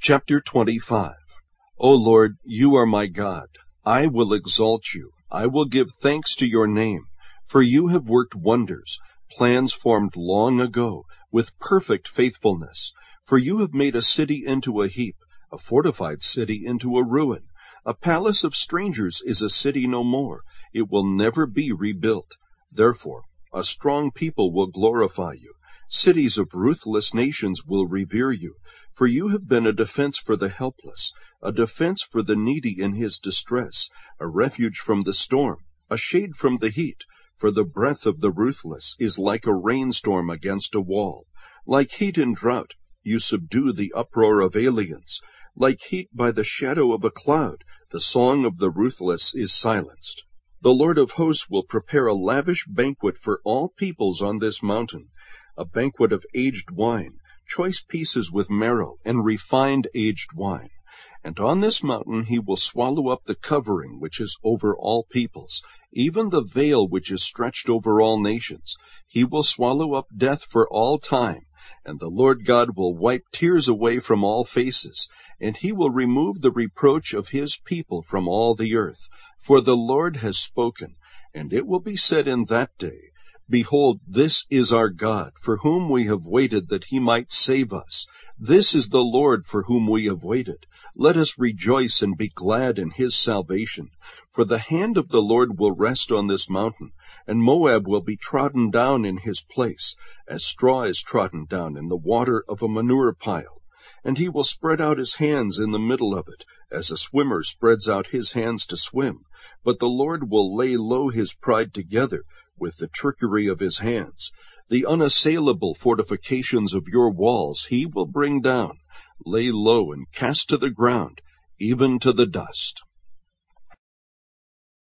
Chapter 25. O Lord, you are my God. I will exalt you. I will give thanks to your name. For you have worked wonders, plans formed long ago, with perfect faithfulness. For you have made a city into a heap, a fortified city into a ruin. A palace of strangers is a city no more. It will never be rebuilt. Therefore, a strong people will glorify you. Cities of ruthless nations will revere you. For you have been a defense for the helpless, a defense for the needy in his distress, a refuge from the storm, a shade from the heat. For the breath of the ruthless is like a rainstorm against a wall. Like heat in drought, you subdue the uproar of aliens. Like heat by the shadow of a cloud, the song of the ruthless is silenced. The Lord of hosts will prepare a lavish banquet for all peoples on this mountain, a banquet of aged wine, choice pieces with marrow, and refined aged wine. And on this mountain he will swallow up the covering which is over all peoples, even the veil which is stretched over all nations. He will swallow up death for all time, and the Lord God will wipe tears away from all faces, and he will remove the reproach of his people from all the earth. For the Lord has spoken, and it will be said in that day, Behold, this is our God, for whom we have waited that he might save us. This is the Lord for whom we have waited. Let us rejoice and be glad in his salvation. For the hand of the Lord will rest on this mountain, and Moab will be trodden down in his place, as straw is trodden down in the water of a manure pile. And he will spread out his hands in the middle of it, as a swimmer spreads out his hands to swim. But the Lord will lay low his pride together with the trickery of his hands. The unassailable fortifications of your walls he will bring down, lay low and cast to the ground, even to the dust.